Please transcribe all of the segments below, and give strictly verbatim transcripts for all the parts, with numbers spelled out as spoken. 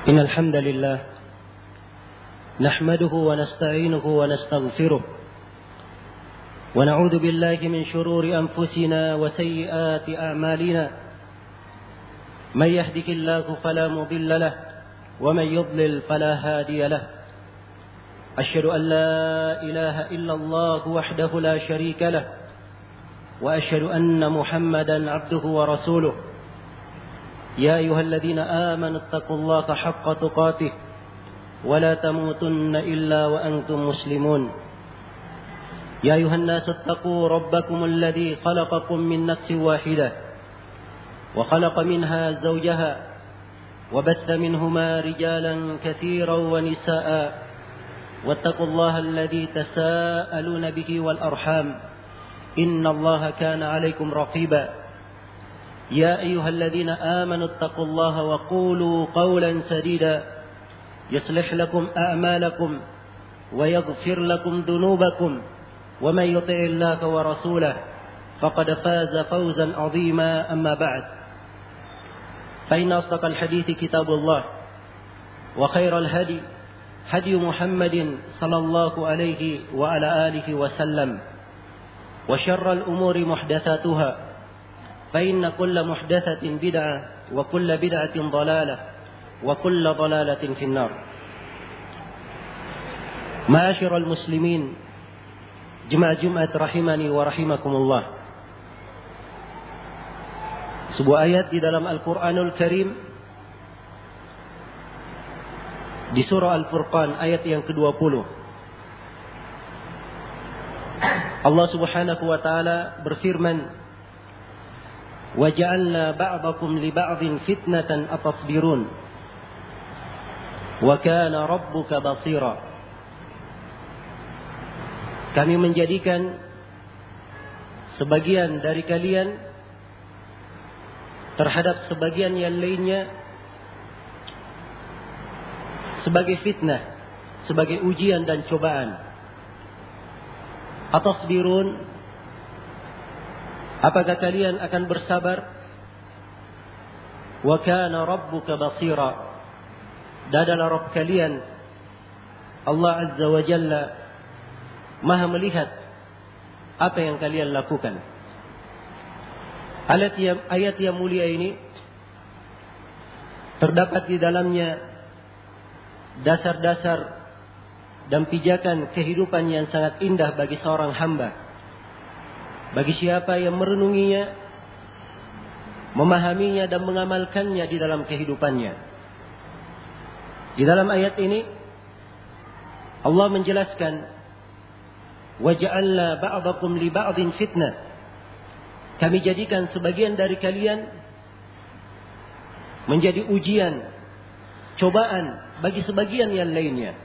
إن الحمد لله نحمده ونستعينه ونستغفره ونعوذ بالله من شرور أنفسنا وسيئات أعمالنا من يهده الله فلا مضل له ومن يضلل فلا هادي له أشهد أن لا إله إلا الله وحده لا شريك له وأشهد أن محمدا عبده ورسوله يا أيها الذين آمنوا اتقوا الله حق تقاته ولا تموتن إلا وأنتم مسلمون يا أيها الناس اتقوا ربكم الذي خلقكم من نفس واحدة وخلق منها زوجها وبث منهما رجالا كثيرا ونساء واتقوا الله الذي تساءلون به والأرحام إن الله كان عليكم رقيبا يا أيها الذين آمنوا اتقوا الله وقولوا قولا سديدا يصلح لكم أعمالكم ويغفر لكم ذنوبكم ومن يطع الله ورسوله فقد فاز فوزا عظيما أما بعد فإن أصدق الحديث كتاب الله وخير الهدي هدي محمد صلى الله عليه وعلى آله وسلم وشر الأمور محدثاتها فإن كل محدثة بدعة وكل بدعة ضلالة وكل ضلالة في النار. معاشر المسلمين jemaah Jumat rahimani wa rahimakumullah. Sebuah ayat di dalam Al-Qur'anul Karim di surah Al-Furqan ayat yang kedua puluh. Allah Subhanahu wa taala berfirman, وَجَعَلْنَا بَعْضَكُمْ لِبَعْضٍ فِتْنَةً أَتَصْبِرُونَ وَكَانَ رَبُّكَ بَصِيرًا. Kami menjadikan sebagian dari kalian terhadap sebagian yang lainnya sebagai fitnah, sebagai ujian dan cobaan. Atasbirun, apakah kalian akan bersabar? Wa kana rabbuka basira, dan adalah Rabb kalian Allah Azza wa Jalla Maha melihat apa yang kalian lakukan. Ayat yang, ayat yang mulia ini terdapat di dalamnya dasar-dasar dan pijakan kehidupan yang sangat indah bagi seorang hamba. Bagi siapa yang merenunginya, memahaminya dan mengamalkannya di dalam kehidupannya. Di dalam ayat ini Allah menjelaskan, وَجَعَلْنَا بَعْضَكُمْ لِبَعْضٍ فِتْنَةً. Kami jadikan sebagian dari kalian menjadi ujian, cobaan bagi sebagian yang lainnya.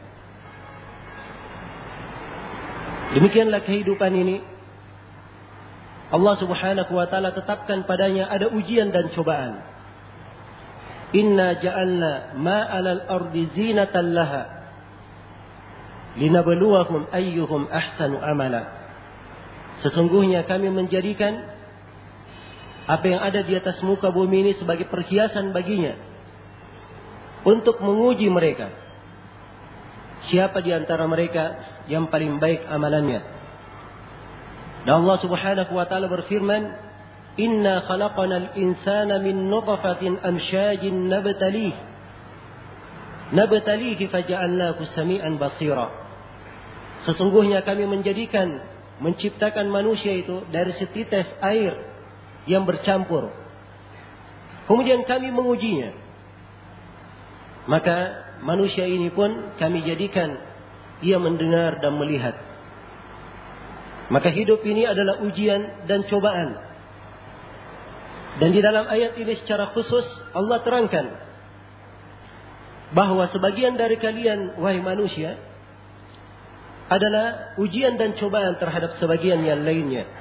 Demikianlah kehidupan ini. Allah Subhanahu wa taala tetapkan padanya ada ujian dan cobaan. Inna ja'alna ma 'alal ardi zinatan laha linabluwahum ayyuhum ahsanu amala. Sesungguhnya kami menjadikan apa yang ada di atas muka bumi ini sebagai perhiasan baginya untuk menguji mereka. Siapa di antara mereka yang paling baik amalannya? Dan Allah Subhanahu wa taala berfirman, "Inna khalaqnal insana min nutfatin amsyajin nabtalih. Nabtalihi faja'alnahu sami'an basira." Sesungguhnya kami menjadikan, menciptakan manusia itu dari setites air yang bercampur. Kemudian kami mengujinya. Maka manusia ini pun kami jadikan ia mendengar dan melihat. Maka hidup ini adalah ujian dan cobaan. Dan di dalam ayat ini secara khusus Allah terangkan bahwa sebagian dari kalian, wahai manusia, adalah ujian dan cobaan terhadap sebagian yang lainnya.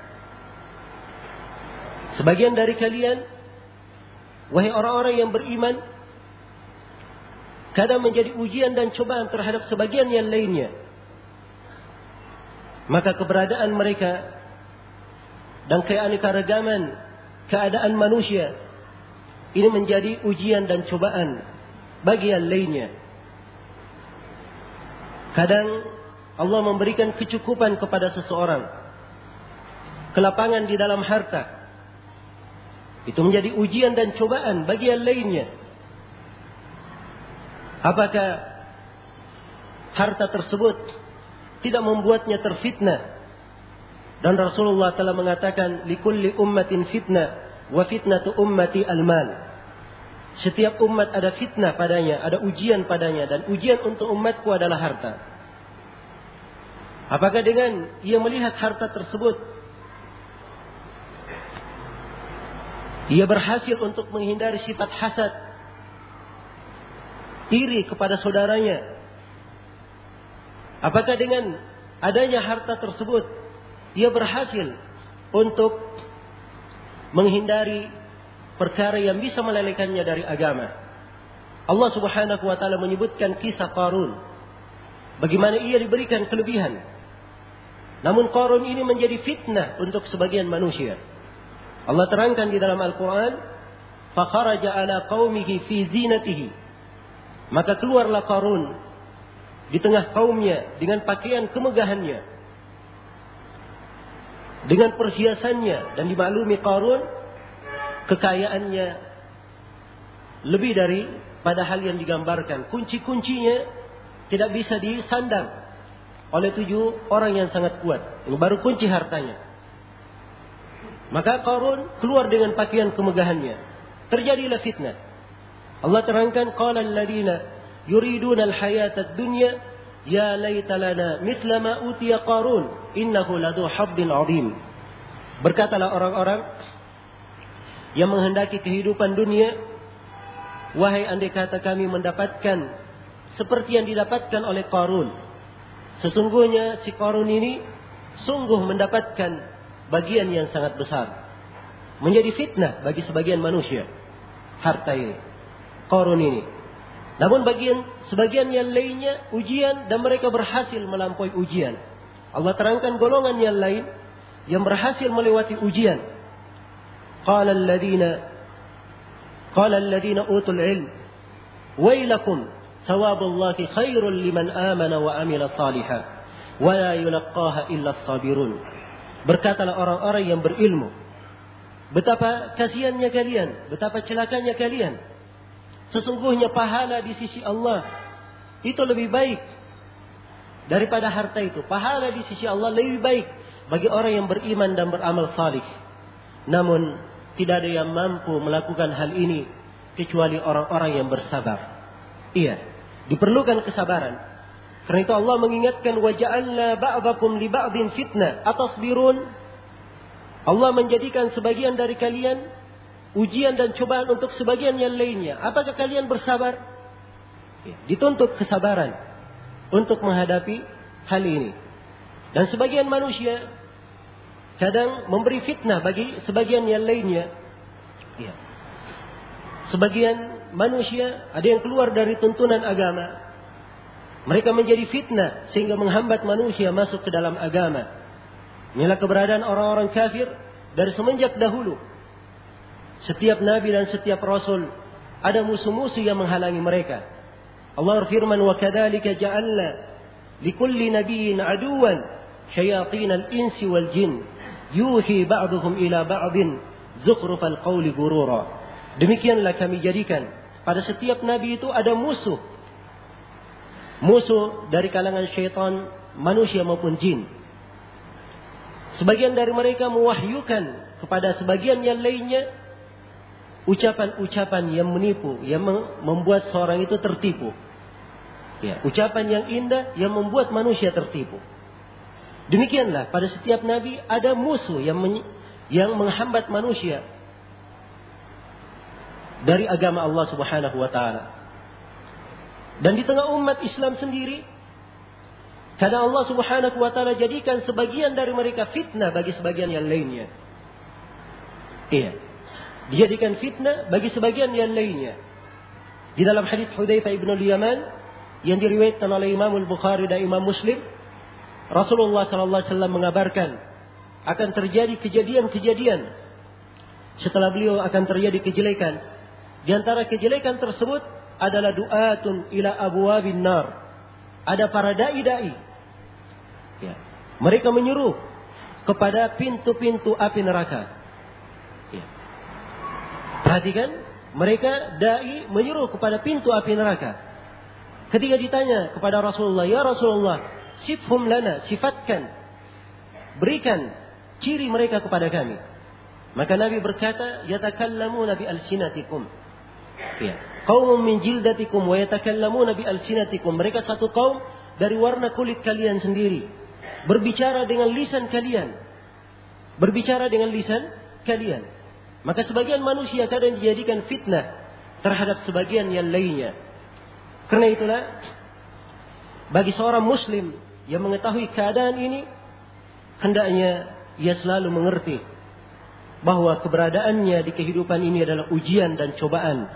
Sebagian dari kalian, wahai orang-orang yang beriman, kadang menjadi ujian dan cobaan terhadap sebagian yang lainnya. Maka keberadaan mereka dan keanekaragaman keadaan manusia ini menjadi ujian dan cobaan bagi yang lainnya. Kadang Allah memberikan kecukupan kepada seseorang, kelapangan di dalam harta. Itu menjadi ujian dan cobaan bagi yang lainnya. Apakah harta tersebut tidak membuatnya terfitnah? Dan Rasulullah telah mengatakan, likulli ummatin fitnah wa fitnatu ummati al-mal. Setiap umat ada fitnah padanya, ada ujian padanya, dan ujian untuk umatku adalah harta. Apakah dengan ia melihat harta tersebut, ia berhasil untuk menghindari sifat hasad, iri kepada saudaranya? Apakah dengan adanya harta tersebut ia berhasil untuk menghindari perkara yang bisa melelekannya dari agama? Allah Subhanahu wa taala menyebutkan kisah Qarun, bagaimana ia diberikan kelebihan. Namun Qarun ini menjadi fitnah untuk sebagian manusia. Allah terangkan di dalam Al-Quran, fakharaja ala qaumihi fi zinatihi. Maka keluarlah Qarun di tengah kaumnya dengan pakaian kemegahannya, dengan perhiasannya. Dan dimaklumi Qarun, kekayaannya lebih dari pada hal yang digambarkan. Kunci-kuncinya tidak bisa disandang oleh tujuh orang yang sangat kuat. Ini baru kunci hartanya. Maka Qarun keluar dengan pakaian kemegahannya. Terjadilah fitnah. Allah terangkan, qala alladziina yuriduna al-hayata ad-dunya ya laita lana mithla ma utiya Qarun innahu ladu haddin 'adzim. Berkatalah orang-orang yang menghendaki kehidupan dunia, wahai andai kata kami mendapatkan seperti yang didapatkan oleh Qarun. Sesungguhnya si Qarun ini sungguh mendapatkan bagian yang sangat besar. Menjadi fitnah bagi sebagian manusia harta ini, Qarun ini. Namun bagian sebagian yang lainnya ujian, dan mereka berhasil melampaui ujian. Allah terangkan golongan yang lain yang berhasil melewati ujian. Qala alladziina qala alladziina utul ilm wailakum thawabullahi khairul liman amana wa amila salihan wa la yulaqqaha illa as-sabirun. Berkatalah orang-orang yang berilmu, betapa kasihannya kalian, betapa celakanya kalian. Sesungguhnya pahala di sisi Allah itu lebih baik daripada harta itu. Pahala di sisi Allah lebih baik bagi orang yang beriman dan beramal salih. Namun tidak ada yang mampu melakukan hal ini kecuali orang-orang yang bersabar. Iya, diperlukan kesabaran. Karena itu Allah mengingatkan, wa ja'alna ba'dakum li ba'din fitnah atasbirun. Allah menjadikan sebagian dari kalian ujian dan cobaan untuk sebagian yang lainnya. Apakah kalian bersabar? Ya, dituntut kesabaran untuk menghadapi hal ini. Dan sebagian manusia kadang memberi fitnah bagi sebagian yang lainnya. Ya. Sebagian manusia ada yang keluar dari tuntunan agama. Mereka menjadi fitnah sehingga menghambat manusia masuk ke dalam agama. Inilah keberadaan orang-orang kafir dari semenjak dahulu. Setiap nabi dan setiap rasul ada musuh-musuh yang menghalangi mereka. Allah berfirman, wa kadzalika ja'alna likulli nabiyyin aduwan syayatinal insi wal jin yuhi ba'dhum ila ba'din zukhrufal qawli ghurura. Demikianlah kami jadikan pada setiap nabi itu ada musuh. Musuh dari kalangan syaitan, manusia maupun jin. Sebagian dari mereka mewahyukan kepada sebagian yang lainnya ucapan-ucapan yang menipu, yang membuat seorang itu tertipu. Ya, ucapan yang indah yang membuat manusia tertipu. Demikianlah pada setiap nabi ada musuh yang men- yang menghambat manusia dari agama Allah Subhanahu wa taala. Dan di tengah umat Islam sendiri, karena Allah Subhanahu wa taala jadikan sebagian dari mereka fitnah bagi sebagian yang lainnya. Iya. Dijadikan fitnah bagi sebagian yang lainnya. Di dalam hadis Hudzaifah ibn al-Yaman yang diriwayatkan oleh Imam Al-Bukhari dan Imam Muslim, Rasulullah sallallahu alaihi wasallam mengabarkan akan terjadi kejadian-kejadian setelah beliau akan terjadi kejelekan Di antara kejelekan tersebut adalah du'atun ila abwabin nar. Ada para dai-dai. Ya. Mereka menyuruh kepada pintu-pintu api neraka. Ya. Perhatikan, mereka dai menyuruh kepada pintu api neraka. Ketika ditanya kepada Rasulullah, ya Rasulullah, sifhum lana, sifatkan, berikan ciri mereka kepada kami. Maka Nabi berkata, yatakallamuna bi alsinatikum. Ya. Qaumun min jildatikum wa yatakallamuna bi alsinatikum. Mereka satu kaum dari warna kulit kalian sendiri. Berbicara dengan lisan kalian. Berbicara dengan lisan kalian. Maka sebagian manusia kadang dijadikan fitnah terhadap sebagian yang lainnya. Karena itulah, bagi seorang muslim yang mengetahui keadaan ini, hendaknya ia selalu mengerti bahwa keberadaannya di kehidupan ini adalah ujian dan cobaan.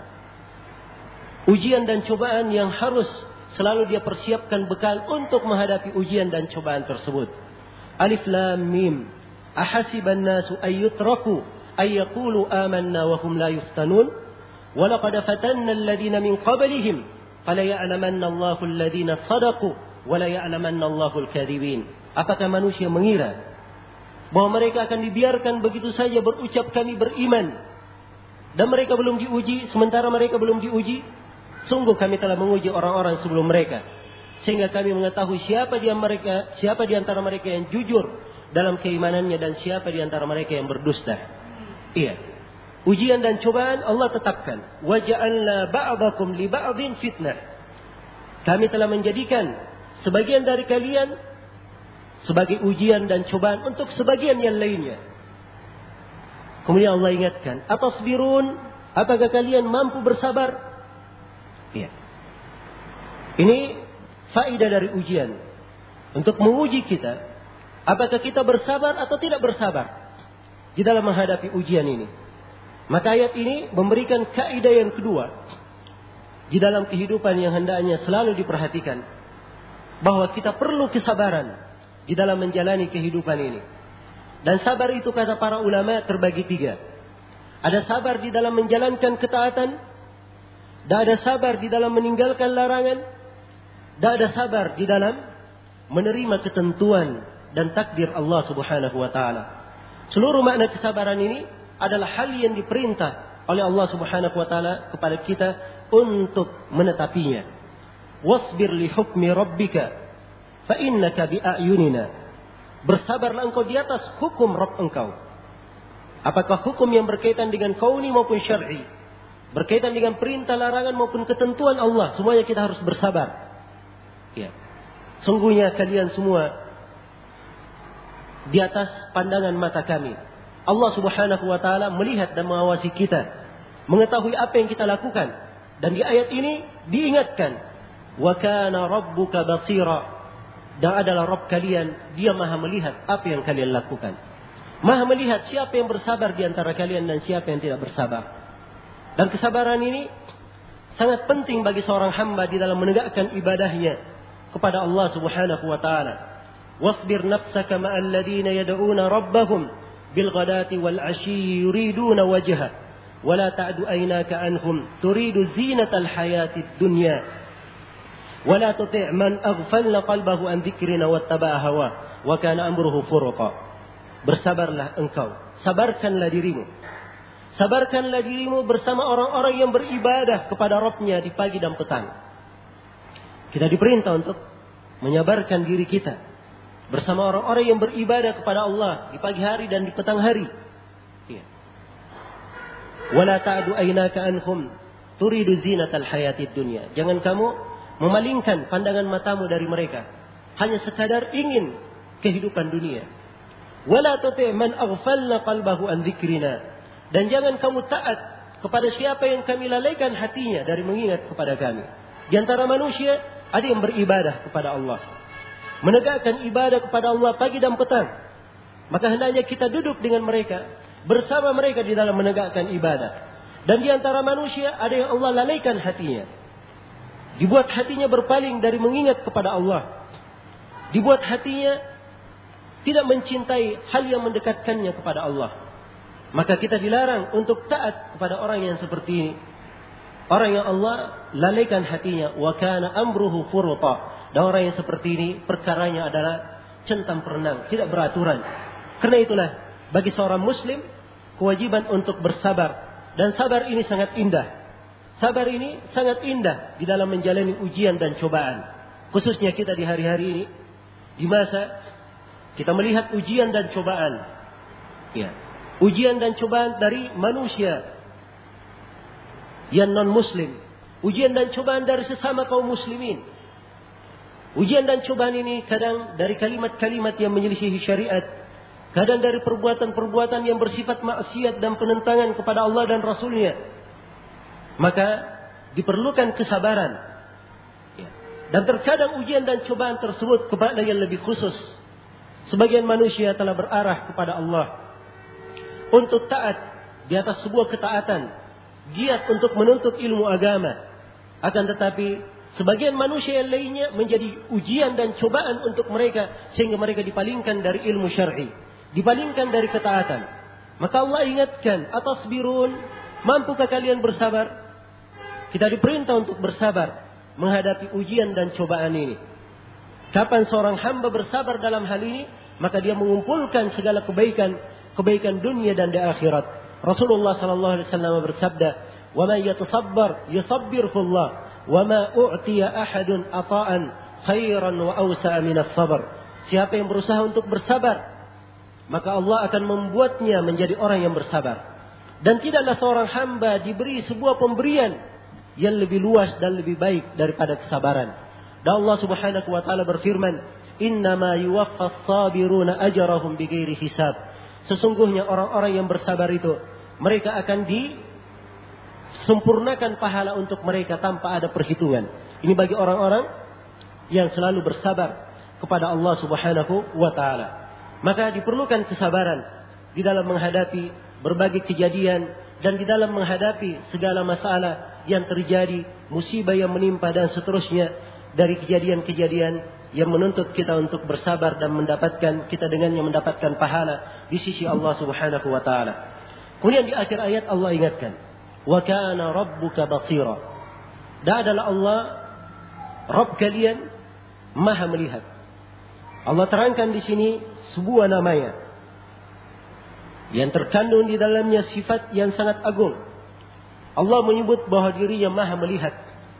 Ujian dan cobaan yang harus selalu dia persiapkan bekal untuk menghadapi ujian dan cobaan tersebut. Alif Lam Mim. Ahasiban nasu ayyutraku ayyaqulu amanna wa hum la yuftanun. Wa laqad fatanna alladhina min qablihim fala ya'lamanna Allahu alladhina sadaqu wa la ya'lamanna Allahu al-kadhibin. Apakah manusia mengira bahwa mereka akan dibiarkan begitu saja berucap kami beriman dan mereka belum diuji, sementara mereka belum diuji? Sungguh kami telah menguji orang-orang sebelum mereka, sehingga kami mengetahui siapa di mereka, siapa di antara mereka yang jujur dalam keimanannya dan siapa di antara mereka yang berdusta. Iya. Ujian dan cobaan Allah tetapkan. Wa ja'alna ba'dakum li ba'din fitnah. Kami telah menjadikan sebagian dari kalian sebagai ujian dan cobaan untuk sebagian yang lainnya. Kemudian Allah ingatkan, atasbirun, apakah kalian mampu bersabar? Iya. Ini faedah dari ujian untuk menguji kita, apakah kita bersabar atau tidak bersabar di dalam menghadapi ujian ini. Maka ayat ini memberikan kaidah yang kedua di dalam kehidupan yang hendaknya selalu diperhatikan, bahwa kita perlu kesabaran di dalam menjalani kehidupan ini. Dan sabar itu, kata para ulama, terbagi tiga. Ada sabar di dalam menjalankan ketaatan, dan ada sabar di dalam meninggalkan larangan, dan ada sabar di dalam menerima ketentuan dan takdir Allah Subhanahu wa taala. Seluruh makna kesabaran ini adalah hal yang diperintah oleh Allah Subhanahu wa taala kepada kita untuk menetapinya. Wasbir li hukmi rabbika fa innaka bi a'yunina. Bersabarlah engkau di atas hukum Rabb engkau. Apakah hukum yang berkaitan dengan kauni maupun syar'i, berkaitan dengan perintah larangan maupun ketentuan Allah, semuanya kita harus bersabar. Ya. Sungguhnya kalian semua di atas pandangan mata kami. Allah Subhanahu wa taala melihat dan mengawasi kita, mengetahui apa yang kita lakukan. Dan di ayat ini diingatkan, wa kana rabbuka basira. Dan adalah Rabb kalian, dia maha melihat apa yang kalian lakukan. Maha melihat siapa yang bersabar di antara kalian dan siapa yang tidak bersabar. Dan kesabaran ini sangat penting bagi seorang hamba di dalam menegakkan ibadahnya kepada Allah Subhanahu wa taala. Wasbir nafsaka ma'al ladina yad'una rabbahum bil ghadati wal 'ashyi yuriduna wajha wa la ta'du aynaka anhum turidu zinatal hayatid dunya wa la tuti' man aghfalna qalbahu an dzikrina wattaba'a hawa wa kana amruhu furqa. Bersabarlah engkau, sabarkanlah dirimu, sabarkanlah dirimu bersama orang-orang yang beribadah kepada Rabb-Nya di pagi dan petang. Kita diperintah untuk menyabarkan diri kita bersama orang-orang yang beribadah kepada Allah di pagi hari dan di petang hari. Ya. Wala ta'du aynaka anhum turidu zinatal hayatid dunya. Jangan kamu memalingkan pandangan matamu dari mereka, hanya sekadar ingin kehidupan dunia. Wala tuti' man aghfalna qalbahu an dzikrina. Dan jangan kamu taat kepada siapa yang kami lalaikan hatinya dari mengingat kepada kami. Di antara manusia ada yang beribadah kepada Allah, menegakkan ibadah kepada Allah pagi dan petang. Maka hendaknya kita duduk dengan mereka, bersama mereka di dalam menegakkan ibadah. Dan di antara manusia ada yang Allah lalaikan hatinya, dibuat hatinya berpaling dari mengingat kepada Allah, dibuat hatinya tidak mencintai hal yang mendekatkannya kepada Allah. Maka kita dilarang untuk taat kepada orang yang seperti ini. Orang yang Allah lalaikan hatinya, wa kana amruhu furuta. Dan orang yang seperti ini perkaranya adalah centang perenang, tidak beraturan. Karena itulah bagi seorang muslim kewajiban untuk bersabar, dan sabar ini sangat indah. Sabar ini sangat indah di dalam menjalani ujian dan cobaan. Khususnya kita di hari-hari ini, di masa kita melihat ujian dan cobaan. Ya, ujian dan cobaan dari manusia yang non-muslim, ujian dan cobaan dari sesama kaum muslimin. Ujian dan cobaan ini kadang dari kalimat-kalimat yang menyelisihi syariat, kadang dari perbuatan-perbuatan yang bersifat maksiat dan penentangan kepada Allah dan Rasulnya. Maka diperlukan kesabaran. Dan terkadang ujian dan cobaan tersebut kepada yang lebih khusus. Sebagian manusia telah berarah kepada Allah untuk taat di atas sebuah ketaatan, giat untuk menuntut ilmu agama. Akan tetapi sebagian manusia yang lainnya menjadi ujian dan cobaan untuk mereka, sehingga mereka dipalingkan dari ilmu syar'i, dipalingkan dari ketaatan. Maka Allah ingatkan, atasbirun, mampukah kalian bersabar? Kita diperintah untuk bersabar menghadapi ujian dan cobaan ini. Kapan seorang hamba bersabar dalam hal ini, maka dia mengumpulkan segala kebaikan, kebaikan dunia dan di akhirat. Rasulullah sallallahu alaihi wasallam bersabda, "Wa man yatasabbar yusabbirhu Allah, wa ma u'tiya ahadun ata'an khairan wa awsa'a min as-sabr." Siapa yang berusaha untuk bersabar, maka Allah akan membuatnya menjadi orang yang bersabar. Dan tidaklah seorang hamba diberi sebuah pemberian yang lebih luas dan lebih baik daripada kesabaran. Dan Allah Subhanahu wa taala berfirman, "Innama yuwaffas sabiruna ajrahum bighairi hisab." Sesungguhnya orang-orang yang bersabar itu, mereka akan disempurnakan pahala untuk mereka tanpa ada perhitungan. Ini bagi orang-orang yang selalu bersabar kepada Allah Subhanahu wa taala. Maka diperlukan kesabaran di dalam menghadapi berbagai kejadian dan di dalam menghadapi segala masalah yang terjadi, musibah yang menimpa dan seterusnya, dari kejadian-kejadian yang menuntut kita untuk bersabar dan mendapatkan kita dengannya mendapatkan pahala di sisi Allah Subhanahu wa taala. Kemudian di akhir ayat Allah ingatkan, "Wa kana rabbuka basira." Dan adalah Allah Rabb kalian Maha melihat. Allah terangkan di sini sebuah namanya yang terkandung di dalamnya sifat yang sangat agung. Allah menyebut bahwa dirinya Maha melihat.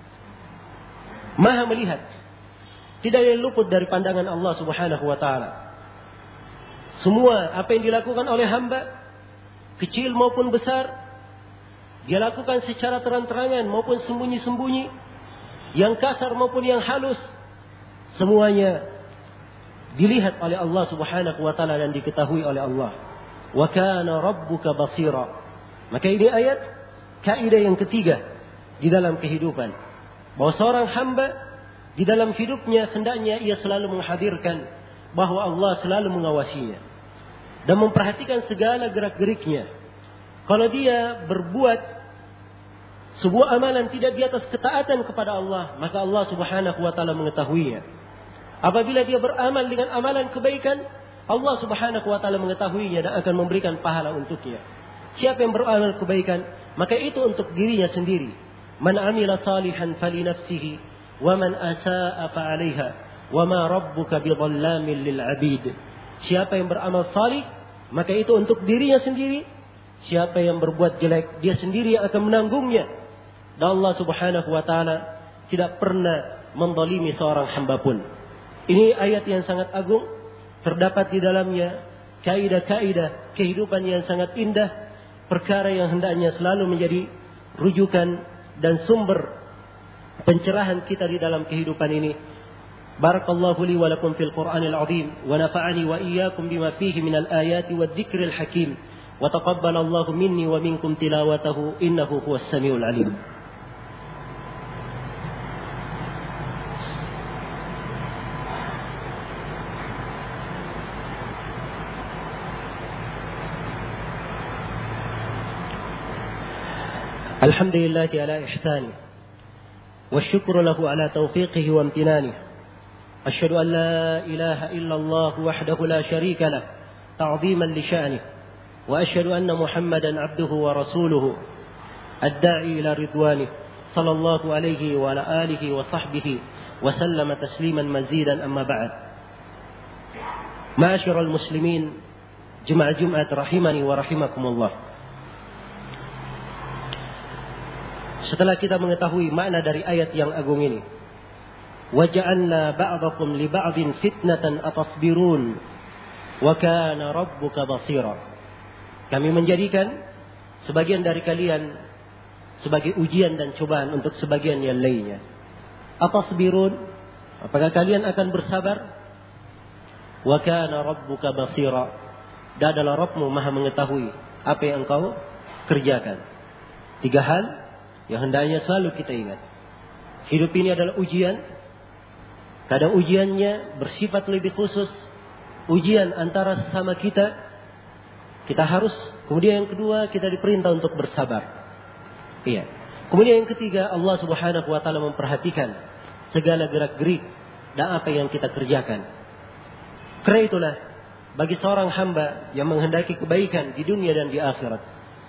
Maha melihat. Tidak ada yang luput dari pandangan Allah Subhanahu wa taala. Semua apa yang dilakukan oleh hamba, kecil maupun besar, dia lakukan secara terang-terangan maupun sembunyi-sembunyi, yang kasar maupun yang halus, semuanya dilihat oleh Allah Subhanahu wa taala dan diketahui oleh Allah. Wa kana rabbuka basira. Maka ini ayat kaidah yang ketiga di dalam kehidupan, bahwa seorang hamba di dalam hidupnya hendaknya ia selalu menghadirkan bahwa Allah selalu mengawasinya dan memperhatikan segala gerak-geriknya. Kalau dia berbuat sebuah amalan tidak di atas ketaatan kepada Allah, maka Allah Subhanahu wa taala mengetahuinya. Apabila dia beramal dengan amalan kebaikan, Allah Subhanahu wa taala mengetahuinya dan akan memberikan pahala untuknya. Siapa yang beramal kebaikan, maka itu untuk dirinya sendiri. Man amila salihan fali nafsihi wa man asaa fa 'alaiha wa ma rabbuka bidhallamin lil 'abid. Siapa yang beramal salih, maka itu untuk dirinya sendiri. Siapa yang berbuat jelek, dia sendiri yang akan menanggungnya. Dan Allah Subhanahu wa taala tidak pernah menzalimi seorang hamba pun. Ini ayat yang sangat agung, terdapat di dalamnya kaidah-kaidah kehidupan yang sangat indah, perkara yang hendaknya selalu menjadi rujukan dan sumber pencerahan kita di dalam kehidupan ini. Barakallahu li wa lakum fil Qur'anil 'azim wa nafa'ani wa iyyakum bima fihi minal ayati wadh-dhikril hakim wa taqabbalallahu minni wa minkum tilawatahu innahu huwas samiul 'alim. Alhamdulillah ala ihsani wa syukru lahu ala taufiqihi wa amtinani. Asyhadu an la ilaha illallah wahdahu la syarika lah ta'ziman li sya'nihi wa asyhadu anna Muhammadan 'abduhu wa rasuluhu ad-da'i ila ridwanihi sallallahu alaihi wa ala alihi wa sahbihi wa sallama tasliman mazidan amma ba'd. Ma'asyiral muslimin, jemaah Jumat rahimani wa rahimakumullah. Setelah kita mengetahui makna dari ayat yang agung ini, wa ja'alna ba'dakum li ba'din fitnatan atasbirun wa kana rabbuka basira. Kami menjadikan sebagian dari kalian sebagai ujian dan cobaan untuk sebagian yang lainnya. Atasbirun, apakah kalian akan bersabar? Wa kana rabbuka basira, dan adalah Rabbmu maha mengetahui apa yang engkau kerjakan. Tiga hal yang hendaknya selalu kita ingat. Hidup ini adalah ujian. Kadang ujiannya bersifat lebih khusus, ujian antara sesama kita, kita harus. Kemudian yang kedua, kita diperintah untuk bersabar. Iya. Kemudian yang ketiga, Allah Subhanahu wa taala memperhatikan segala gerak-gerik dan apa yang kita kerjakan. Karena itulah, bagi seorang hamba yang menghendaki kebaikan di dunia dan di akhirat,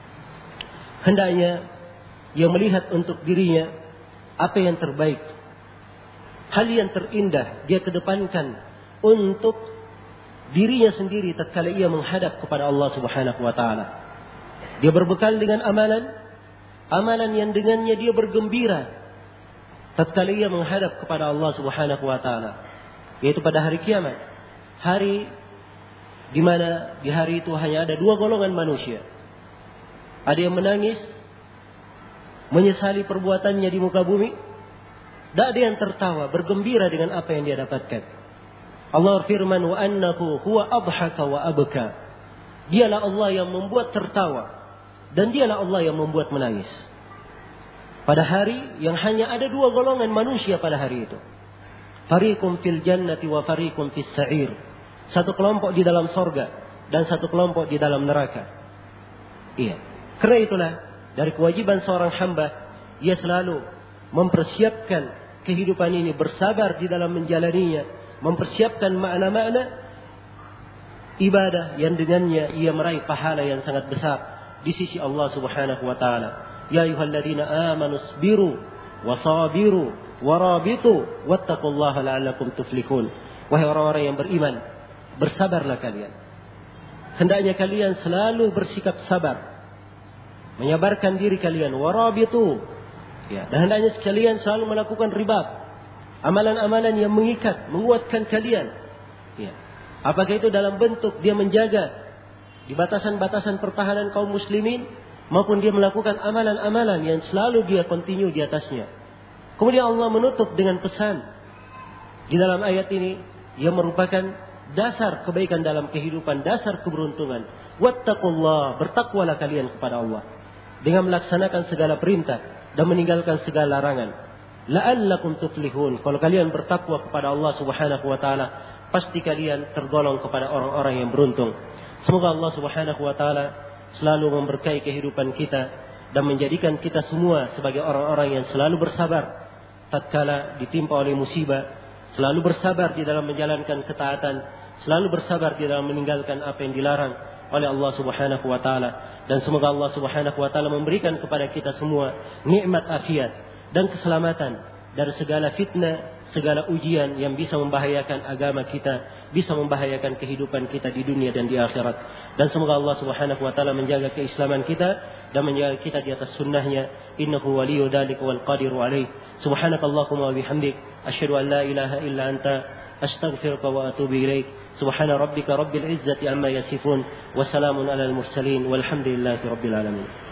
hendaknya ia melihat untuk dirinya apa yang terbaik, hal yang terindah dia kedepankan untuk dirinya sendiri tatkala ia menghadap kepada Allah Subhanahu wa taala. Dia berbekal dengan amalan, amalan yang dengannya dia bergembira tatkala ia menghadap kepada Allah Subhanahu wa taala, yaitu pada hari kiamat. Hari di mana di hari itu hanya ada dua golongan manusia. Ada yang menangis menyesali perbuatannya di muka bumi, dan ada yang tertawa bergembira dengan apa yang dia dapatkan. Allah firman, wa annahu huwa adhaka wa abka. Dialah Allah yang membuat tertawa dan dialah Allah yang membuat menangis. Pada hari yang hanya ada dua golongan manusia pada hari itu. Fariqum fil jannati wa fariqum fis sa'ir. Satu kelompok di dalam sorga dan satu kelompok di dalam neraka. Iya. Karena itulah dari kewajiban seorang hamba, ia selalu mempersiapkan kehidupan ini, bersabar di dalam menjalaninya, mempersiapkan makna-makna ibadah yang dengannya ia meraih pahala yang sangat besar di sisi Allah Subhanahu wa taala. Ya ayyuhalladzina amanu sabiru wasabiru warabitu wattaqullaha la'allakum tuflihun. Wahai orang-orang yang beriman, bersabarlah kalian. Hendaknya kalian selalu bersikap sabar, menyabarkan diri kalian, warabitu, ya, dan hendaknya sekalian selalu melakukan ribat, amalan-amalan yang mengikat, menguatkan kalian, ya. Apakah itu dalam bentuk dia menjaga di batasan-batasan pertahanan kaum muslimin, maupun dia melakukan amalan-amalan yang selalu dia continue di atasnya. Kemudian Allah menutup dengan pesan di dalam ayat ini yang merupakan dasar kebaikan dalam kehidupan, dasar keberuntungan. Wattaqullah, bertakwalah kalian kepada Allah dengan melaksanakan segala perintah dan meninggalkan segala larangan. La'allakum tuflihun. Kalau kalian bertakwa kepada Allah Subhanahu wa taala, pasti kalian tergolong kepada orang-orang yang beruntung. Semoga Allah Subhanahu wa taala selalu memberkahi kehidupan kita dan menjadikan kita semua sebagai orang-orang yang selalu bersabar tatkala ditimpa oleh musibah, selalu bersabar di dalam menjalankan ketaatan, selalu bersabar di dalam meninggalkan apa yang dilarang oleh Allah Subhanahu wa taala. Dan semoga Allah Subhanahu wa taala memberikan kepada kita semua nikmat afiat dan keselamatan dari segala fitnah, segala ujian yang bisa membahayakan agama kita, bisa membahayakan kehidupan kita di dunia dan di akhirat. Dan semoga Allah Subhanahu wa taala menjaga keislaman kita dan menjaga kita di atas sunnahnya. Innahu waliyyu dzalika wal qadiru alaih. Subhanakallahumma wa bihamdik, asyhadu an la ilaha illa anta, astaghfiruka wa atubu ilaik. Subhana rabbika rabbil izzati amma yasifun, wa salamun alal mursalin, walhamdulillahi rabbil alamin.